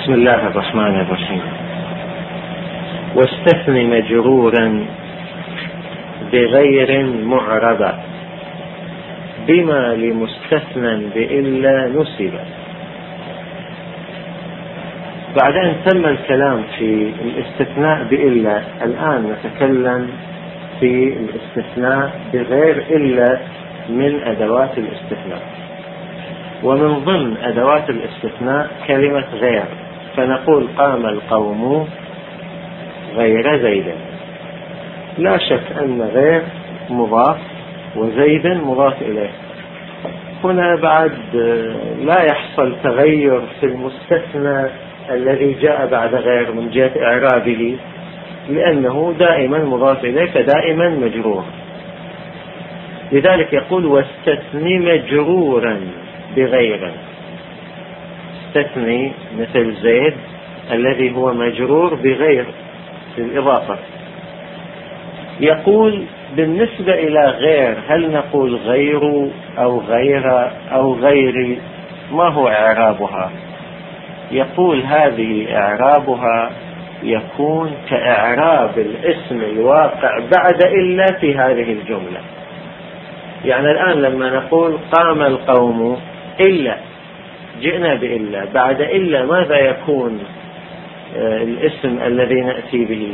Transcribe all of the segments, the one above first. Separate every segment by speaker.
Speaker 1: بسم الله الرحمن الرحيم. واستثن مجرورا بغير معربة بما لمستثنى بإلا نسب. بعد أن تم الكلام في الاستثناء بإلا، الآن نتكلم في الاستثناء بغير إلا من أدوات الاستثناء. ومن ضمن أدوات الاستثناء كلمة غير، فنقول قام القوم غير زيد. لا شك أن غير مضاف وزيد مضاف إليه. هنا بعد لا يحصل تغير في المستثنى الذي جاء بعد غير من جهة إعرابه، لأنه دائما مضاف إليه فدائما مجرور. لذلك يقول واستثني مجرورا بغير. استثني مثل زيد الذي هو مجرور بغير في الإضافة. يقول بالنسبة إلى غير، هل نقول غير أو غير أو غير؟ ما هو إعرابها؟ يقول هذه إعرابها يكون كإعراب الاسم الواقع بعد إلا في هذه الجملة. يعني الآن لما نقول قام القوم إلا، جئنا بإلا، بعد إلا ماذا يكون الاسم الذي نأتي به؟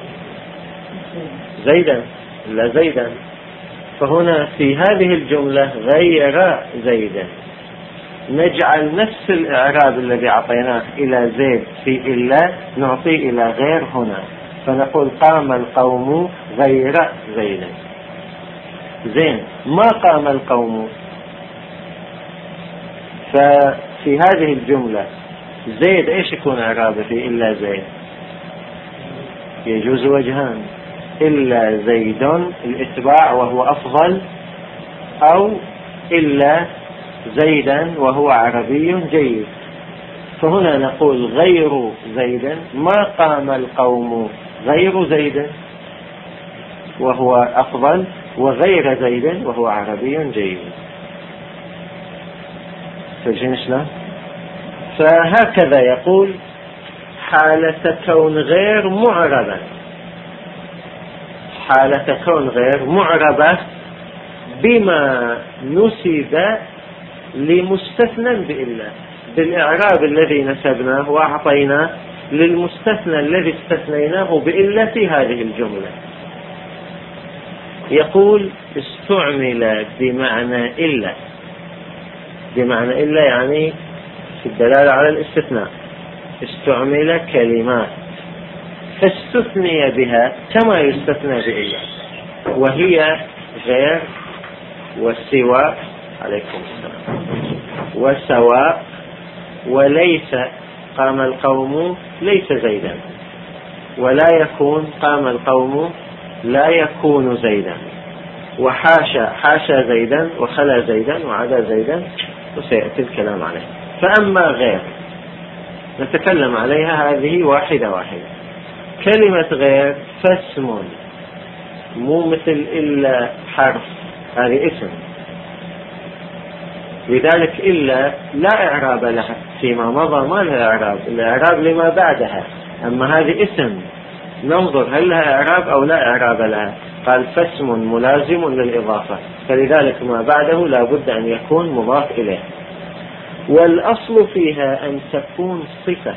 Speaker 1: زيدا، لا زيدا. فهنا في هذه الجملة غير زيدا نجعل نفس الإعراب الذي أعطيناه إلى زيد في إلا نعطيه إلى غير هنا، فنقول قام القوم غير زيدا. زين، ما قام القوم. ففي هذه الجملة زيد ايش يكون إعرابه في إلا زيد؟ يجوز وجهان: إلا زيد الإتباع وهو أفضل، أو إلا زيدا وهو عربي جيد. فهنا نقول غير زيدا، ما قام القوم غير زيد وهو أفضل، وغير زيد وهو عربي جيد. فجين شلون؟ فهكذا يقول حالة كون غير معربة. حالة كون غير معربة بما نسب لمستثنى بإلا، بالإعراب الذي نسبناه وأعطيناه للمستثنى الذي استثنيناه بإلا في هذه الجملة. يقول استعمل بمعنى إلا. بمعنى إلا يعني في الدلالة على الاستثناء. استعمل كلمات فاستثني بها كما يستثنى بإلا، وهي غير والسواء عليكم السلام وسواء وليس. قام القوم ليس زيدا، ولا يكون قام القوم لا يكون زيدا، وحاشا حاشا زيدا وخلا زيدا وعدا زيدا، وسيأتي الكلام عليه. فأما غير نتكلم عليها هذه واحدة واحدة. كلمة غير فاسم، مو مثل إلا حرف، هذه اسم. لذلك إلا لا إعراب لها فيما مضى، ما لها إعراب، الإعراب لما بعدها. أما هذه اسم ننظر هل لها إعراب أو لا إعراب لها. قال فاسم ملازم للإضافة، فلذلك ما بعده لا بد أن يكون مضاف إليه. والأصل فيها أن تكون صفة.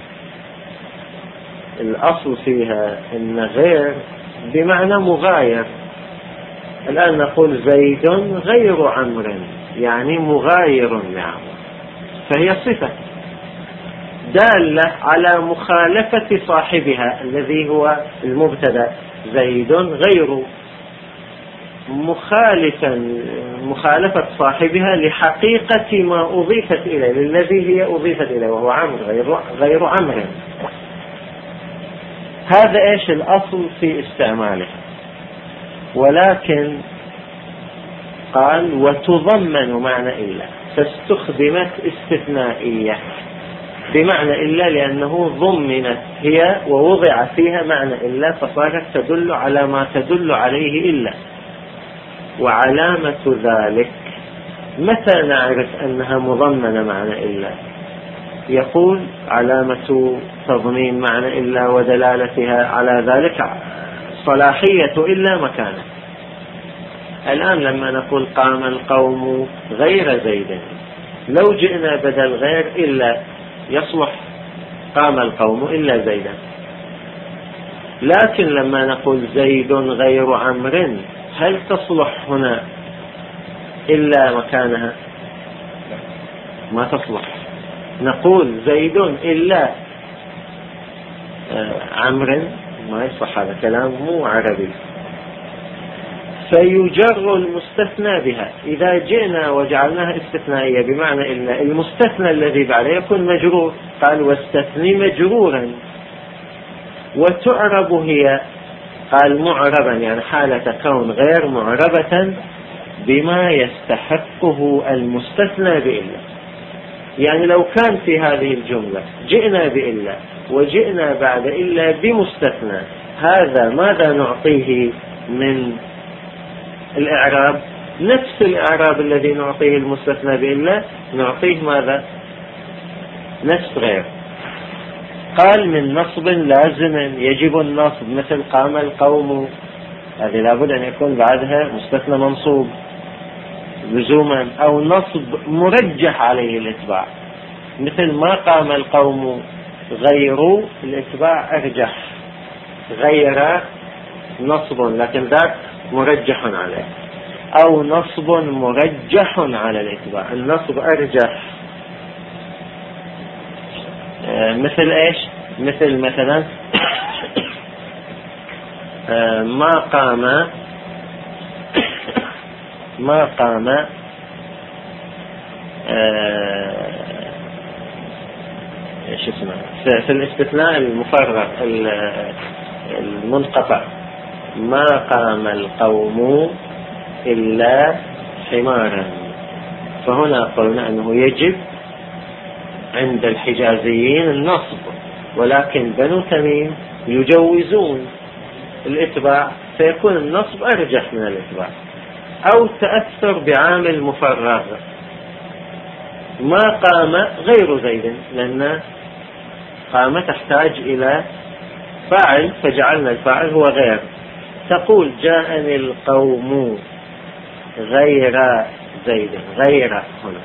Speaker 1: الأصل فيها أن غير بمعنى مغاير. الآن نقول زيد غير عمرو، يعني مغاير لعمرو، فهي صفة دالة على مخالفة صاحبها الذي هو المبتدأ. زيد غير، مخالفة صاحبها لحقيقة ما أضيفت إليه، للذي هي أضيفت إليه، وهو عمرو غير عمرو. هذا إيش الأصل في استعماله. ولكن قال وتضمن معنى إلا، فاستخدمت استثنائية بمعنى إلا لأنه ضمنت هي ووضع فيها معنى إلا، فصارت تدل على ما تدل عليه إلا. وعلامة ذلك متى نعرف أنها مضمنة معنى إلا؟ يقول علامة تضمين معنى إلا ودلالتها على ذلك صلاحية إلا مكانه. الآن لما نقول قام القوم غير زيد، لو جئنا بدل غير إلا يصلح قام القوم إلا زيدا. لكن لما نقول زيد غير عمرو، هل تصلح هنا إلا مكانها؟ ما تصلح. نقول زيد إلا عمرو، ما يصح، هذا كلام مو عربي. فيجر المستثنى بها. إذا جئنا وجعلناها استثنائية بمعنى إلا، المستثنى الذي بعده يكون مجرور. قال واستثني مجرورا. وتعرب هي، قال معربا، يعني حالة كون غير معربة بما يستحقه المستثنى بإلا. يعني لو كان في هذه الجملة جئنا بإلا وجئنا بعد إلا بمستثنى، هذا ماذا نعطيه من الإعراب؟ نفس الإعراب الذي نعطيه المستثنى بإلا نعطيه ماذا؟ نفس غير. قال من نصب لازم يجب النصب، مثل قام القوم، هذه لابد أن يكون بعدها مستثنى منصوب لزوما، أو نصب مرجح عليه الإتباع، مثل ما قام القوم غير، الإتباع أرجح، غير نصب لكن ذاك مرجح عليه، أو نصب مرجح على الإتباع، النصب أرجح. مثل إيش؟ مثل مثلا ما قام ايش اسمه في الاستثناء المفرغ المنقطع، ما قام القوم إلا حمارا. فهنا قلنا أنه يجب عند الحجازيين النصب، ولكن بنو تميم يجوزون الإتباع، فيكون النصب أرجح من الإتباع. أو تأثر بعامل مفرغ، ما قام غير زيد، لأن قام تحتاج إلى فاعل فجعلنا الفاعل هو غير. تقول جاءني القوم غير زيد، غير هنا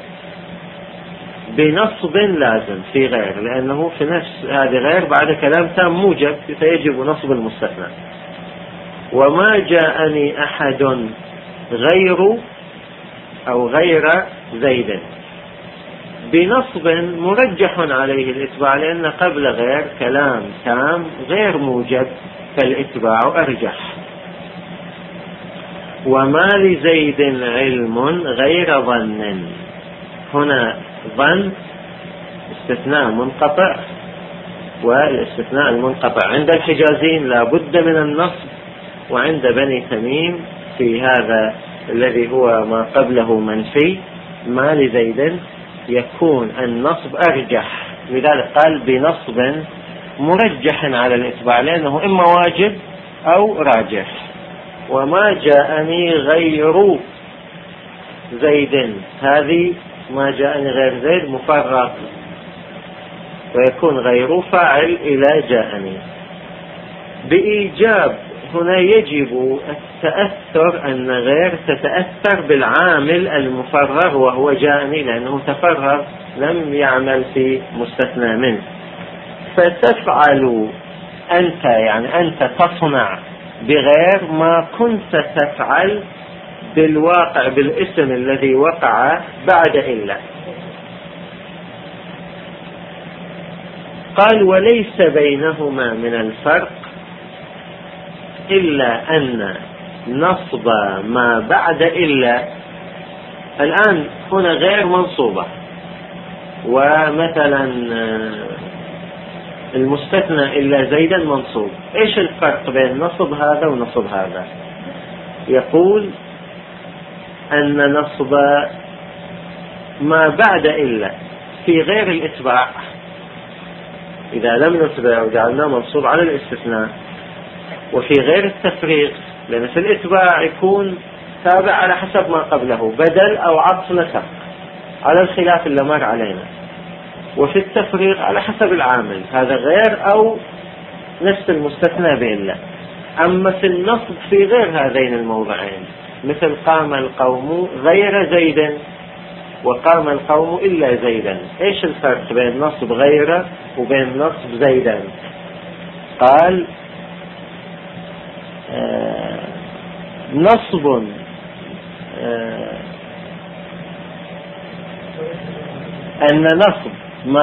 Speaker 1: بنصب لازم في غير، لأنه في نفس هذه غير بعد كلام تام موجب فيجب نصب المستثنى. وما جاءني أحد غير أو غير زيد بنصب مرجح عليه الإتباع، لأن قبل غير كلام تام غير موجب فالإتباع أرجح. وما لزيد علم غير ظن، هنا ظن استثناء منقطع، والاستثناء المنقطع عند الحجازين لا بد من النصب، وعند بني تميم في هذا الذي هو ما قبله منفي ما لزيد يكون النصب أرجح، لذلك قال بنصب مرجح على الإتباع، لأنه إما واجب أو راجح. وما جاءني غير زيد، هذه ما جاءني غير زيد مفرغ، ويكون غير فاعل إلى جاءني. بإيجاب هنا يجب التأثر، أن غير تتأثر بالعامل المفرغ وهو جاءني، لأنه تفرغ لم يعمل في مستثنى منه. فتفعل أنت، يعني أنت تصنع بغير ما كنت تفعل بالواقع بالاسم الذي وقع بعد إلا. قال وليس بينهما من الفرق إلا أن نصب ما بعد إلا، الآن هنا غير منصوبة، ومثلا المستثنى إلا زيدا منصوب. إيش الفرق بين نصب هذا ونصب هذا؟ يقول أن نصب ما بعد إلا في غير الإتباع، إذا لم نتبع وجعلنا منصوب على الاستثناء، وفي غير التفريق، لأن في الإتباع يكون تابع على حسب ما قبله بدل أو عطف نسق على الخلاف اللي مر علينا. وفي التفريغ على حسب العامل، هذا غير أو نفس المستثنى بإلا. أما في النصب في غير هذين الموضعين، مثل قام القوم غير زيد وقام القوم إلا زيدا، إيش الفرق بين نصب غير وبين نصب زيدا؟ قال نصب أن نصب ما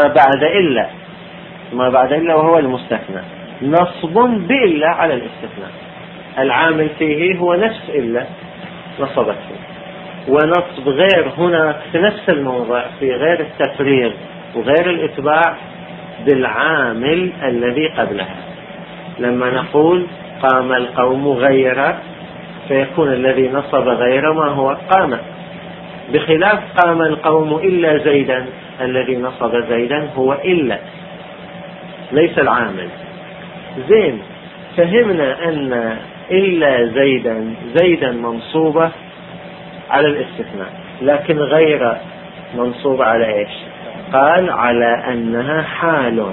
Speaker 1: بعد إلا وهو المستثنى، نصب بإلا على الاستثناء، العامل فيه هو نفس إلا نصبته. ونصب غير هنا في نفس الموضع في غير التفريغ وغير الإتباع بالعامل الذي قبلها. لما نقول قام القوم غير، فيكون الذي نصب غير ما هو قام، بخلاف قام القوم إلا زيدا، الذي نصب زيدا هو إلا ليس العامل. زين، فهمنا أن إلا زيدا منصوبة على الاستثناء، لكن غير منصوبة على إيش؟ قال على أنها حال،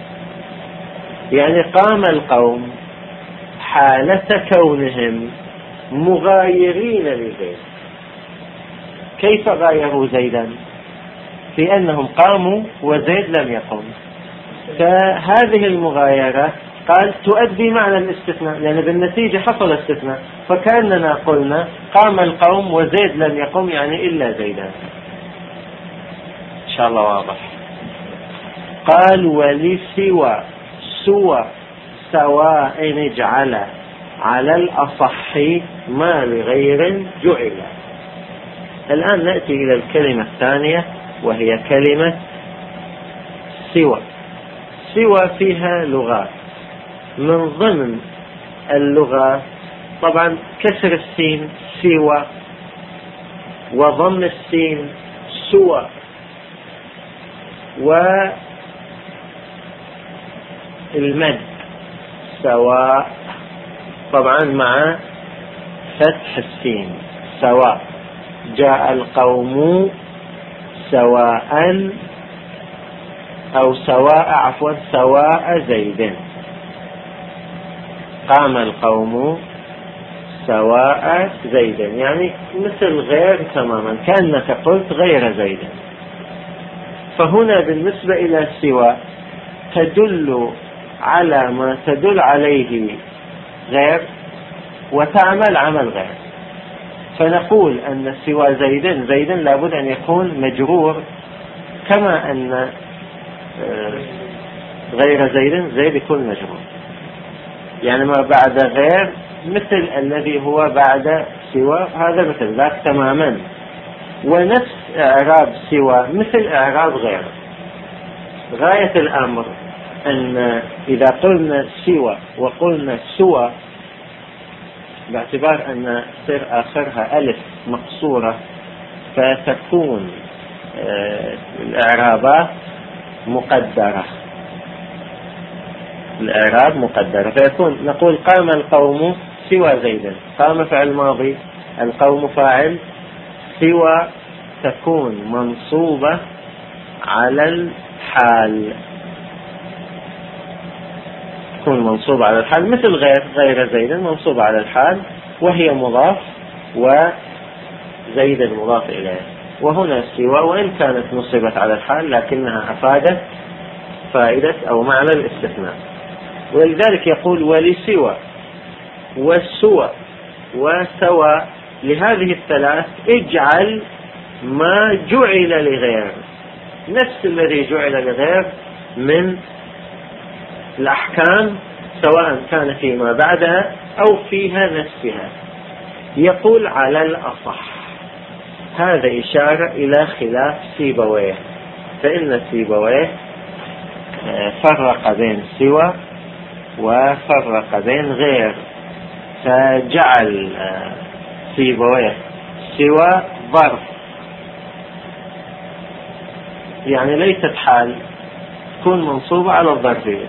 Speaker 1: يعني قام القوم حالة كونهم مغايرين لزيد. كيف غايروا زيدا؟ في أنهم قاموا وزيد لم يقم، فهذه المغايرة قال تؤدي معنى الاستثناء، لأن بالنتيجة حصل استثناء، فكأننا قلنا قام القوم وزيد لم يقم، يعني إلا زيدا. إن شاء الله واضح. قال ولسوى سوى سواء اجعل على الأصح ما لغير جعل. الآن نأتي إلى الكلمة الثانية وهي كلمة سوى. سوى فيها لغات، من ضمن اللغة طبعا كسر السين سوى، وضم السين سوى، والمد سواء طبعا مع فتح السين سواء. جاء القوم سواء أو سواء زيد. قام القوم سواء زيد، يعني مثل غير تماما، كأنك قلت غير زيد. فهنا بالنسبة إلى سوى تدل على ما تدل عليه غير وتعمل عمل غير. فنقول أن سوى زيد لابد أن يكون مجرور، كما أن غير زيد يكون مجرور، يعني ما بعد غير مثل الذي هو بعد سوى، هذا مثل ذاك تماما. ونفس إعراب سوى مثل إعراب غير. غاية الأمر أن إذا قلنا سوى وقلنا سوى، باعتبار أن تصير آخرها ألف مقصورة، فتكون الإعرابات مقدرة، الإعراب مقدرة، فيكون نقول قام القوم سوى زيد، قام فعل ماضي، القوم فاعل، سوى تكون منصوبة على الحال، تكون منصوبة على الحال، مثل غير زيد منصوبة على الحال وهي مضاف وزيد المضاف إليه. وهنا سوى وإن كانت نصبت على الحال لكنها أفادت فائدة أو معنى الاستثناء. ولذلك يقول ولسوى والسوى وسوى، لهذه الثلاث اجعل ما جعل لغير، نفس الذي جعل لغير من الأحكام، سواء كان فيما بعدها أو فيها نفسها. يقول على الأصح، هذا إشارة إلى خلاف سيبويه، فإن سيبويه فرق بين سوى وفرق بين غير، فجعل سيبويه سوى ظرف، يعني ليست حال، تكون منصوبة على الظرفية،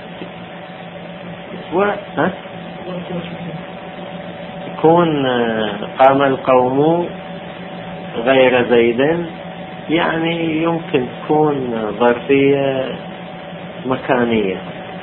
Speaker 1: يكون قام القوم غير زيد يعني يمكن تكون ظرفية مكانية،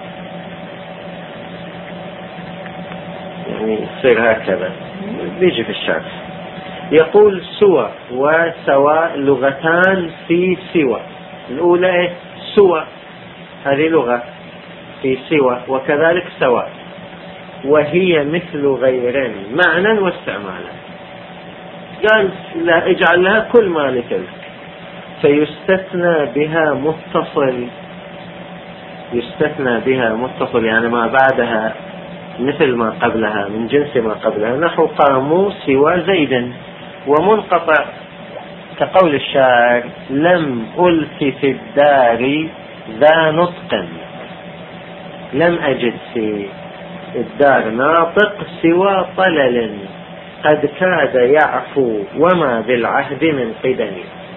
Speaker 1: يعني يصير هكذا بيجي في الشرح. يقول سوى وسواء لغتان في سوى. الأولى إيه؟ سوى، هذه لغة في سوى، وكذلك سواء، وهي مثل غير معنى واستعمالا. قال لا اجعل لها كل ما لتلك، فيستثنى بها متصل. يستثنى بها متصل يعني ما بعدها مثل ما قبلها، من جنس ما قبلها، نحو قاموا سوى زيد. ومنقطع كقول الشاعر لم ألف في الدار ذا نطق، لم أجد في الدار ناطق سوى طلل قد كاد يعفو وما بالعهد من قدم.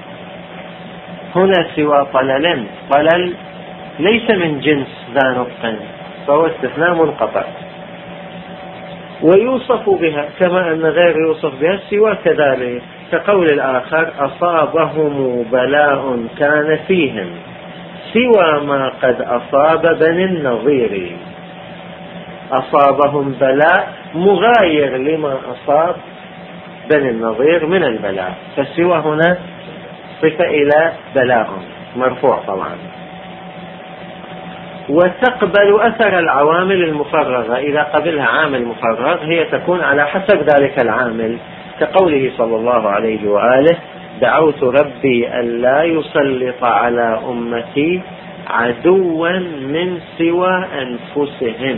Speaker 1: هنا سوى طلل، طلل ليس من جنس ذا نطق، فهو استثناء منقطع. ويوصف بها كما أن غير يوصف بها سوى كذلك، كقول الآخر أصابهم بلاء كان فيهم سوى ما قد أصاب بني النظير. أصابهم بلاء مغاير لما أصاب بني النظير من البلاء، فسوى هنا صفة إلى بلاء مرفوع طبعا. وتقبل أثر العوامل المفرغة، إذا قبلها عامل مفرغ هي تكون على حسب ذلك العامل، كقوله صلى الله عليه وآله دعوت ربي ألا يسلط على أمتي عدوا من سوى أنفسهم.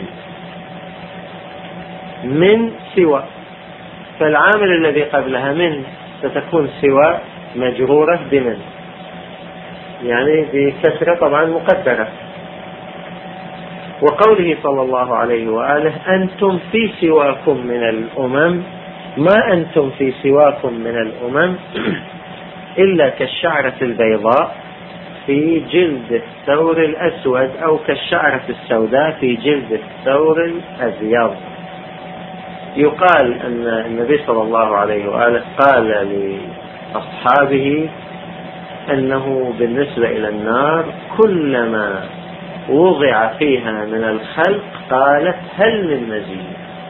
Speaker 1: من سوى، فالعامل الذي قبلها من ستكون سوى مجرورة بمن، يعني بكسرة طبعا مقدرة. وقوله صلى الله عليه وآله أنتم في سواكم من الأمم، ما أنتم في سواكم من الأمم إلا كالشعرة البيضاء في جلد الثور الأسود، أو كالشعرة السوداء في جلد الثور الأبيض. يقال أن النبي صلى الله عليه وآله قال لأصحابه أنه بالنسبة إلى النار كلما وضع فيها من الخلق قالت هل من مزيد،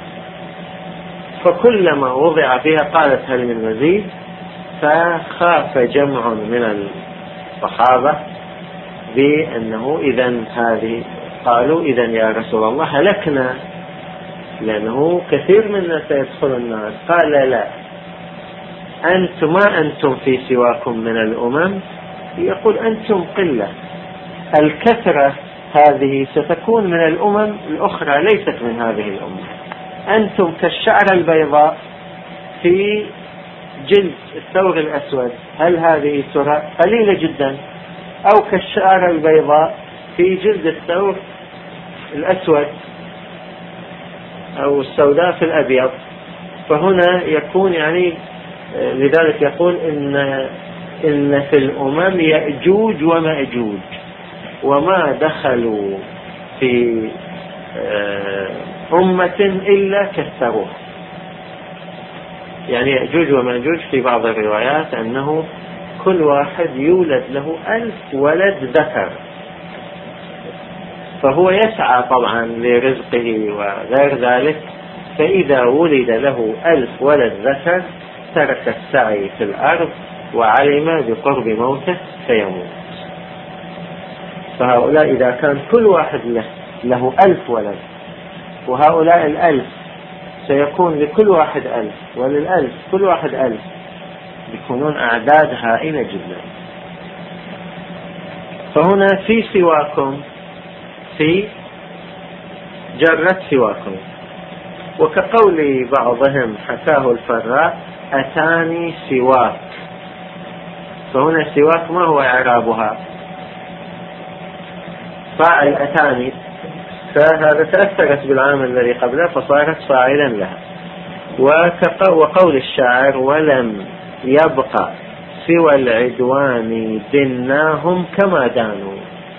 Speaker 1: فكلما وضع فيها قالت هل من مزيد، فخاف جمع من الصحابة بأنه إذن هذه، قالوا إذن يا رسول الله هلكنا لأنه كثير منا سيدخل النار. قال لا، ما أنتم في سواكم من الأمم، يقول أنتم قلة، الكثرة هذه ستكون من الأمم الأخرى ليست من هذه الأمة. أنتم كالشعرة البيضاء في جلد الثور الأسود، هل هذه ترى قليلة جدا، أو كالشعرة البيضاء في جلد الثور الأسود أو السوداء في الأبيض. فهنا يكون يعني لذلك يقول إن في الأمم يأجوج ومأجوج وما دخلوا في أمة إلا كثروها. يعني يأجوج ومأجوج في بعض الروايات أنه كل واحد يولد له 1000 ولد ذكر، فهو يسعى طبعا لرزقه وغير ذلك، فإذا ولد له 1000 ولد ذكر ترك السعي في الأرض وعلم بقرب موته فيموت. فهؤلاء إذا كان كل واحد له 1000 ولد، وهؤلاء 1000 سيكون لكل واحد 1000، ولل1000 كل واحد 1000، يكونون أعداد هائلة جدا. فهنا في سواكم في جرت سواكم. وكقول بعضهم حكاه الفراء أتاني سواك، فهنا سواك ما هو إعرابها؟ فاعل أتاني، فهذا تأثرت بالعامل الذي قبله فصارت فاعلا لها. وقول الشاعر ولم يبقى سوى العدوان دناهم كما دانوا،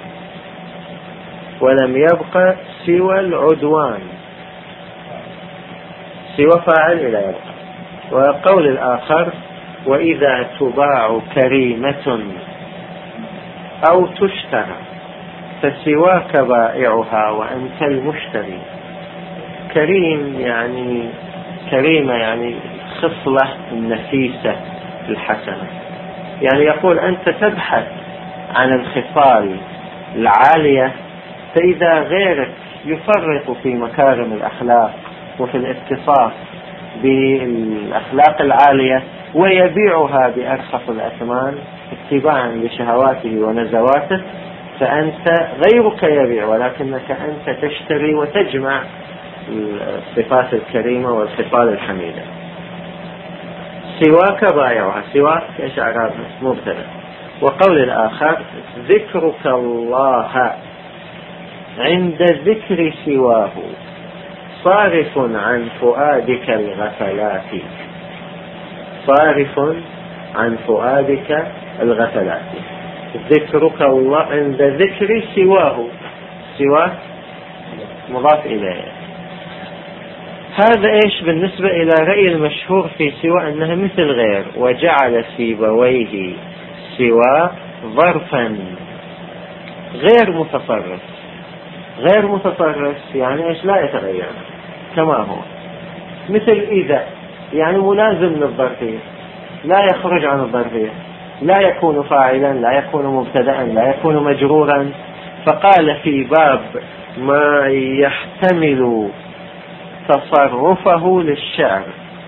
Speaker 1: ولم يبقى سوى العدوان، سوى فاعل إلى يبقى. وقول الآخر وإذا تباع كريمة أو تشترى فسواك بائعها وأنت المشتري. كريم يعني كريمة يعني خصلة النفيسة الحسنة، يعني يقول أنت تبحث عن الخصال العالية، فإذا غيرك يفرط في مكارم الأخلاق وفي الاتصاف بالأخلاق العالية ويبيعها بأرخص الأثمان اتباعا لشهواته ونزواته، فأنت غيرك يبيع ولكنك أنت تشتري وتجمع الصفات الكريمة والخصال الحميدة. سواك بايعها، سواك ايش اعرابها؟ مبتدأ. وقول الآخر ذكرك الله عند ذكر سواه صارف عن فؤادك الغفلات، صارف عن فؤادك الغفلات. ذكرك الله عند ذكر سواه، سواه مضاف إليه. هذا إيش بالنسبة إلى رأي المشهور في سوى أنها مثل غير، وجعل سيبويه سوى ظرفا غير متصرف. غير متصرف يعني إيش؟ لا يتغير كما هو، مثل إذا يعني ملازم للظرفية، لا يخرج عن الظرفية، لا يكون فاعلا، لا يكون مبتدأ، لا يكون مجرورا. فقال في باب ما يحتمل تصرفه للشعر،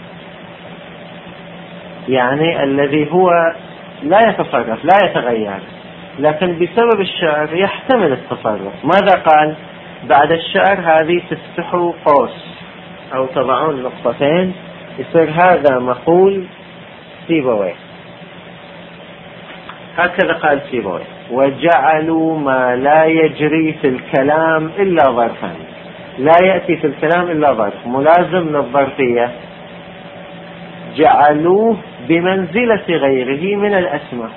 Speaker 1: يعني الذي هو لا يتصرف لا يتغير، لكن بسبب الشعر يحتمل التصرف. ماذا قال بعد الشعر؟ هذه تفتحوا قوس أو تضعون نقطتين، يصير هذا مقول سيبويه. هكذا قال سيبويه: وجعلوا ما لا يجري في الكلام إلا ظرفا، لا يأتي في الكلام إلا ظرف ملازم للظرفية، جعلوه بمنزلة غيره من الأسماء.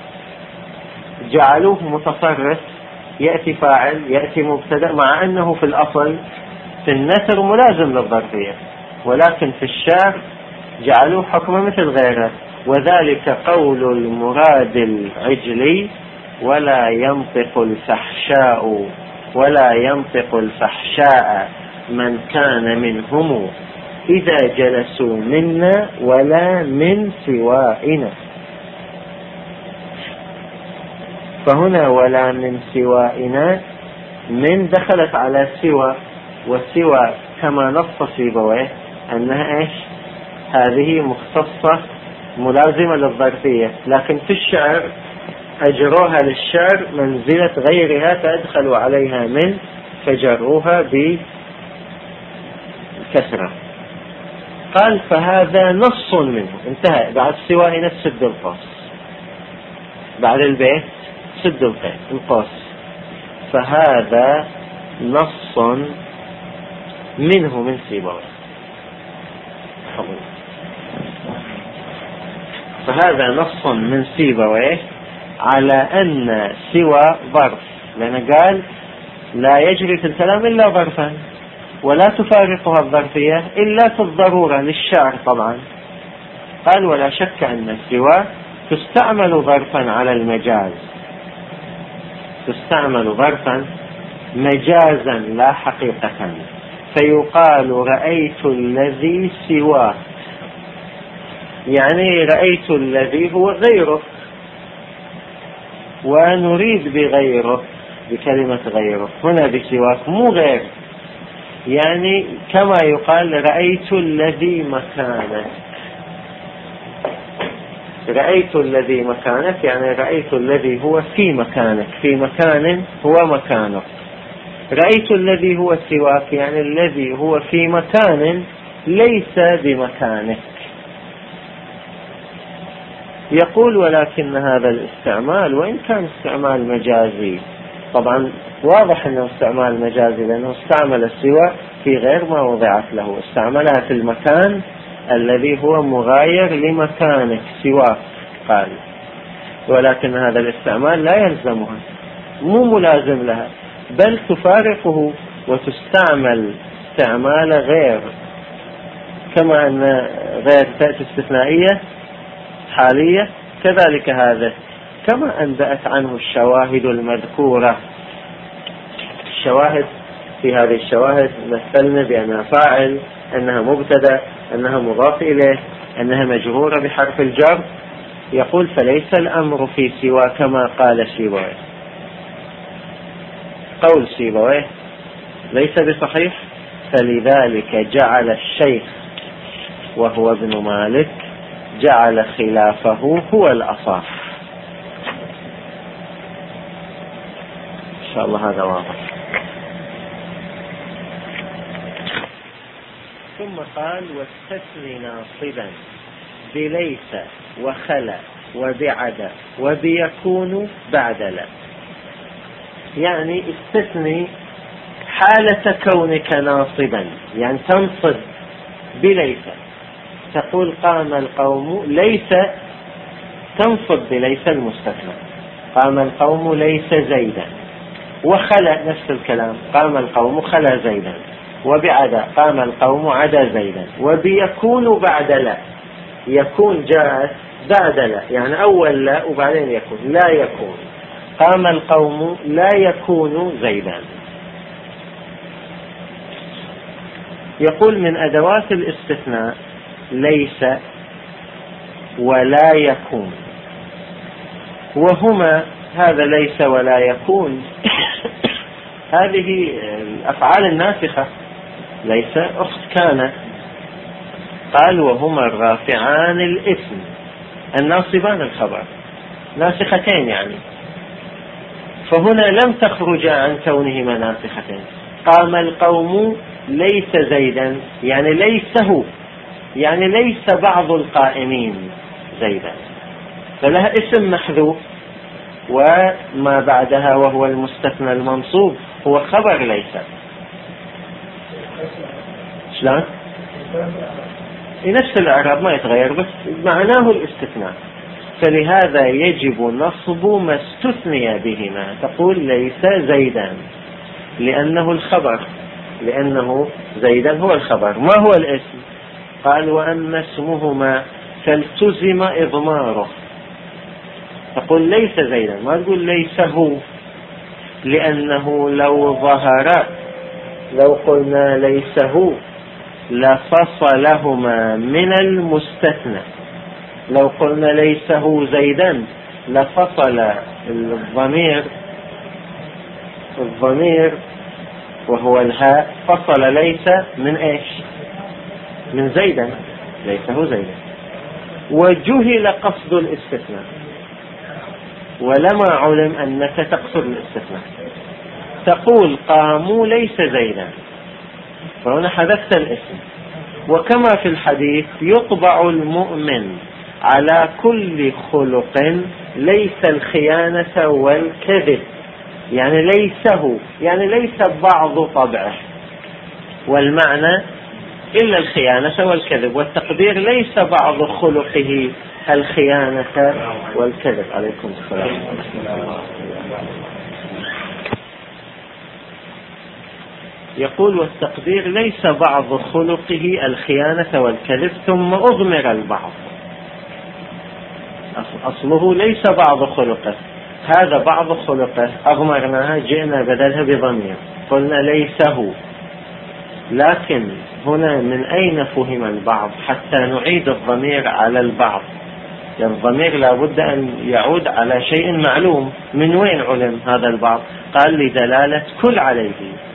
Speaker 1: جعلوه متصرف، يأتي فاعل، يأتي مبتدأ، مع أنه في الأصل في النثر ملازم للظرفية، ولكن في الشعر جعلوه حكم مثل غيره. وذلك قول المراد العجلي: ولا ينطق الفحشاء ولا ينطق الفحشاء من كان منهم إذا جلسوا منا ولا من سوائنا. فهنا ولا من سوائنا من دخلت على سوى، والسوى كما نص سيبويه أنها إيش؟ هذه مختصة ملازمة للظرفية، لكن في الشعر أجروها للشعر منزلة غيرها، فأدخلوا عليها من فجروها بكسرة. قال فهذا نص منه، انتهى. بعد سوى هنا سد القوس، بعد البيت سد القوس. فهذا نص منه من سيبويه. فهذا نص من سيبويه على أن سوى ظرف، لأن قال لا يجري في الكلام إلا ظرفا، ولا تفارقها الظرفية إلا في الضرورة للشعر طبعا. قال ولا شك أن سوى تستعمل ظرفا على المجاز، تستعمل ظرفا مجازا لا حقيقة، فيقال رأيت الذي سواه، يعني رأيت الذي هو غيره، ونريد بغيره بكلمة غيره هنا بسواك، مو غير. يعني كما يقال رأيت الذي مكانك، رأيت الذي مكانك يعني رأيت الذي هو في مكانك، في مكان هو مكانك. رأيت الذي هو سواك يعني الذي هو في مكان ليس بمكانك. يقول ولكن هذا الاستعمال وإن كان استعمال مجازي، طبعا واضح أنه استعمال مجازي لأنه استعمل السوى في غير ما وضعت له، استعملها في المكان الذي هو مغاير لمكانك سواك. قال ولكن هذا الاستعمال لا يلزمها، مو ملازم لها، بل تفارقه وتستعمل استعمال غير، كما أن غير تأتي استثنائية الحالية كذلك هذا كما أنبأت عنه الشواهد المذكورة. الشواهد في هذه الشواهد مثلنا بأنها فاعل، أنها مبتدأ، أنها مضاف إليه، أنها مجرورة بحرف الجر. يقول فليس الأمر في سوى كما قال سيبويه. قول سيبويه ليس بصحيح، فلذلك جعل الشيخ وهو ابن مالك جعل خلافه هو الأصح. إن شاء الله هذا واضح. ثم قال واستثني ناصبا بليس وخلا وبعد وبيكون بعد لا. يعني استثني حالة كونك ناصبا، يعني تنصب بليس، تقول قام القوم ليس، تنصب بليس المستثنى، قام القوم ليس زيدا. وخلا نفس الكلام، قام القوم خلا زيدا. وبعدا قام القوم عدا زيدا. وبيكون بعد لا، يكون جاءت بعد لا، يعني أول لا وبعدين يكون. لا يكون، قام القوم لا يكون زيدا. يقول من أدوات الاستثناء ليس ولا يكون، وهما هذا ليس ولا يكون هذه الأفعال الناسخة، ليس أخت كان. قال وهما الرافعان الاسم الناصبان الخبر، ناسختين يعني. فهنا لم تخرج عن كونهما ناسختين. قام القوم ليس زيدا، يعني ليس هو، يعني ليس بعض القائمين زيدا، فلها اسم محذوف، وما بعدها وهو المستثنى المنصوب هو خبر ليس. شلون؟ نفس الإعراب ما يتغير، بس معناه الاستثناء. فلهذا يجب نصب ما استثني بهما. تقول ليس زيدا لأنه الخبر، لأنه زيدا هو الخبر. ما هو الاسم؟ قال وأما اسمهما فالتزم إضماره. تقول ليس زيدا، ما تقول ليس هو، لأنه لو ظهر، لو قلنا ليس هو لفصلهما من المستثنى. لو قلنا ليس هو زيدا لفصل الضمير وهو الهاء، فصل ليس من ايش؟ من زيدا، ليس هو زيدا. وجهل قصد الاستثناء، ولما علم أنك تقصد الاستثناء. تقول قاموا ليس زيدا، فهنا حذفت الاسم. وكما في الحديث يطبع المؤمن على كل خلق ليس الخيانة والكذب، يعني ليسه، يعني ليس بعض طبعه، والمعنى إلا الخيانة والكذب، والتقدير ليس بعض خلقه الخيانة والكذب. عليكم السلام. يقول والتقدير ليس بعض خلقه الخيانة والكذب، ثم أضمر البعض. أصله ليس بعض خلقه، هذا بعض خلقه، أضمرناها، جئنا بدلها بضمير، قلنا ليس هو. لكن هنا من أين فهم البعض حتى نعيد الضمير على البعض؟ يعني الضمير لابد أن يعود على شيء معلوم. من وين علم هذا البعض؟ قال لدلالة كل عليه.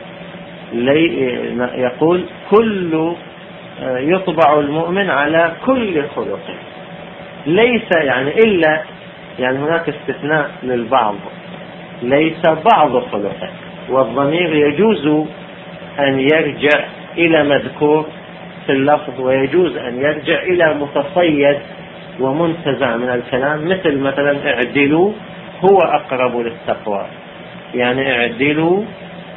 Speaker 1: يقول كل يطبع المؤمن على كل خلق، ليس يعني إلا، يعني هناك استثناء للبعض، ليس بعض خلقه. والضمير يجوز أن يرجع إلى مذكور في اللفظ، ويجوز أن يرجع إلى متصيد ومنتزع من الكلام، مثل مثلا اعدلوا هو أقرب للتقوى، يعني اعدلوا،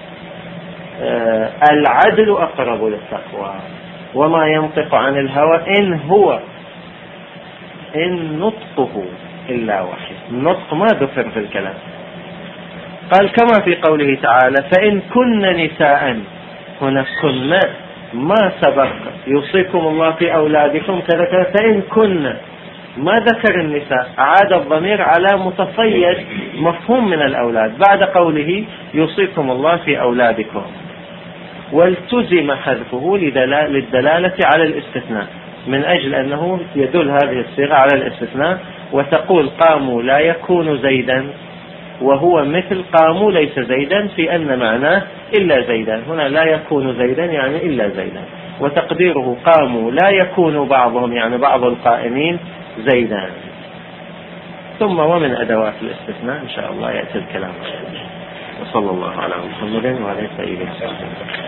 Speaker 1: العدل أقرب للتقوى، وما ينطق عن الهوى إن نطقه إلا وحي. النطق ما ذكر في الكلام. قال كما في قوله تعالى فإن كن نساء، هنا كن ما سبق، يوصيكم الله في أولادكم كذا كذا، فإن كن ما ذكر النساء، عاد الضمير على متصيد مفهوم من الأولاد بعد قوله يوصيكم الله في أولادكم، والتزم حذفه للدلالة على الاستثناء، من أجل أنه يدل هذه الصيغة على الاستثناء. وتقول قاموا لا يكون زيدا، وهو مثل قاموا ليس زيدا في أن معناه إلا زيدا. هنا لا يكون زيدا يعني إلا زيدا، وتقديره قاموا لا يكون بعضهم يعني بعض القائمين زيدا. ثم ومن أدوات الاستثناء إن شاء الله يأتي الكلام. وصلى الله على محمد وعلى آله وصحبه.